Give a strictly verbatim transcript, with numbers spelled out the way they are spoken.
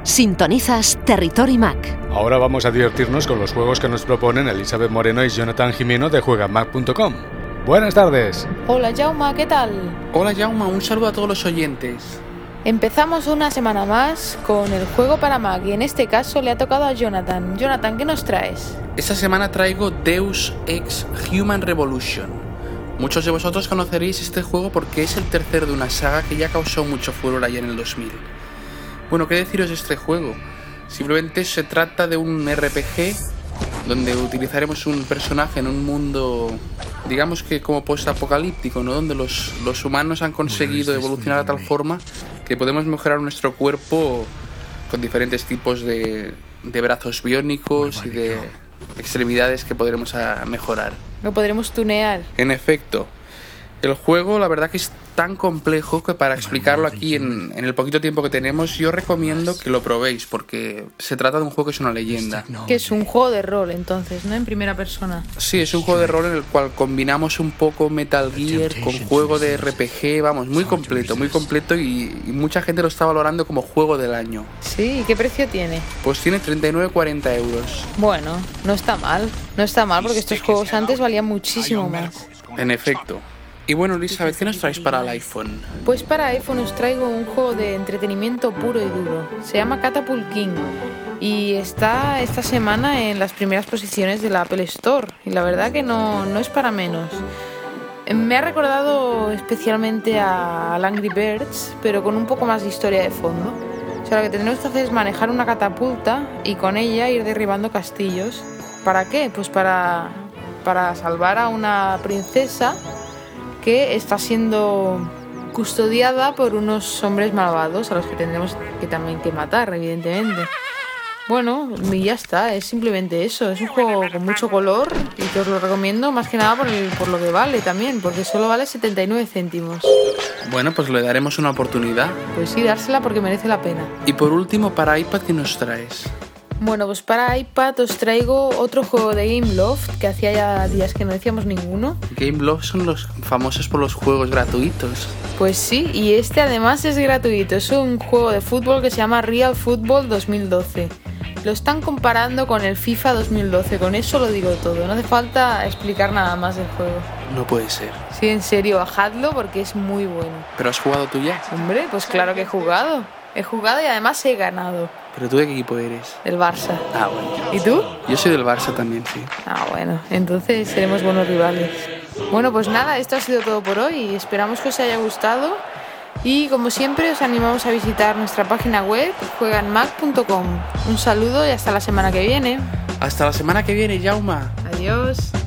Sintonizas Territory Mac. Ahora vamos a divertirnos con los juegos que nos proponen Elizabeth Moreno y Jonathan Jimeno de juega mac punto com. Buenas tardes. Hola Jaume, ¿qué tal? Hola Jaume, un saludo a todos los oyentes. Empezamos una semana más con el juego para Mac y en este caso le ha tocado a Jonathan. Jonathan, ¿qué nos traes? Esta semana traigo Deus Ex Human Revolution. Muchos de vosotros conoceréis este juego porque es el tercero de una saga que ya causó mucho furor allá en el dos mil. Bueno, ¿qué deciros de este juego? Simplemente se trata de un R P G donde utilizaremos un personaje en un mundo, digamos que como post-apocalíptico, ¿no? Donde los, los humanos han conseguido evolucionar de tal forma que podemos mejorar nuestro cuerpo con diferentes tipos de, de brazos biónicos y de extremidades que podremos a mejorar. Lo podremos tunear. En efecto, el juego la verdad que es tan complejo que para explicarlo aquí en, en el poquito tiempo que tenemos yo recomiendo que lo probéis porque se trata de un juego que es una leyenda. Que es un juego de rol entonces, ¿no? En primera persona. Sí, es un juego de rol en el cual combinamos un poco Metal Gear con juego de R P G, vamos, muy completo, muy completo y, y mucha gente lo está valorando como juego del año. Sí, ¿y qué precio tiene? Pues tiene treinta y nueve cuarenta euros. Bueno, no está mal, no está mal porque estos juegos antes valían muchísimo más. En efecto. Y bueno, Elizabeth, ¿qué nos traes para el iPhone? Pues para iPhone os traigo un juego de entretenimiento puro y duro. Se llama Catapult King y está esta semana en las primeras posiciones de la Apple Store. Y la verdad que no, no es para menos. Me ha recordado especialmente a Angry Birds, pero con un poco más de historia de fondo. O sea, lo que tendremos que hacer es manejar una catapulta y con ella ir derribando castillos. ¿Para qué? Pues para, para salvar a una princesa que está siendo custodiada por unos hombres malvados a los que tendremos que también que matar, evidentemente. Bueno, y ya está, es simplemente eso. Es un juego con mucho color y que os lo recomiendo más que nada por, el, por lo que vale también, porque solo vale setenta y nueve céntimos. Bueno, pues le daremos una oportunidad. Pues sí, dársela porque merece la pena. Y por último, para iPad, ¿qué nos traes? Bueno, pues para iPad os traigo otro juego de Gameloft, que hacía ya días que no decíamos ninguno. Gameloft son los famosos por los juegos gratuitos. Pues sí, y este además es gratuito. Es un juego de fútbol que se llama Real Football dos mil doce. Lo están comparando con el FIFA dos mil doce, con eso lo digo todo. No hace falta explicar nada más del juego. No puede ser. Sí, en serio, bajadlo porque es muy bueno. ¿Pero has jugado tú ya? Hombre, pues claro que he jugado. He jugado y además he ganado. ¿Pero tú de qué equipo eres? Del Barça. Ah, bueno. ¿Y tú? Yo soy del Barça también, sí. Ah, bueno. Entonces seremos buenos rivales. Bueno, pues nada, esto ha sido todo por hoy. Esperamos que os haya gustado. Y como siempre os animamos a visitar nuestra página web juega en mac punto com. Un saludo y hasta la semana que viene. Hasta la semana que viene, Jaume. Adiós.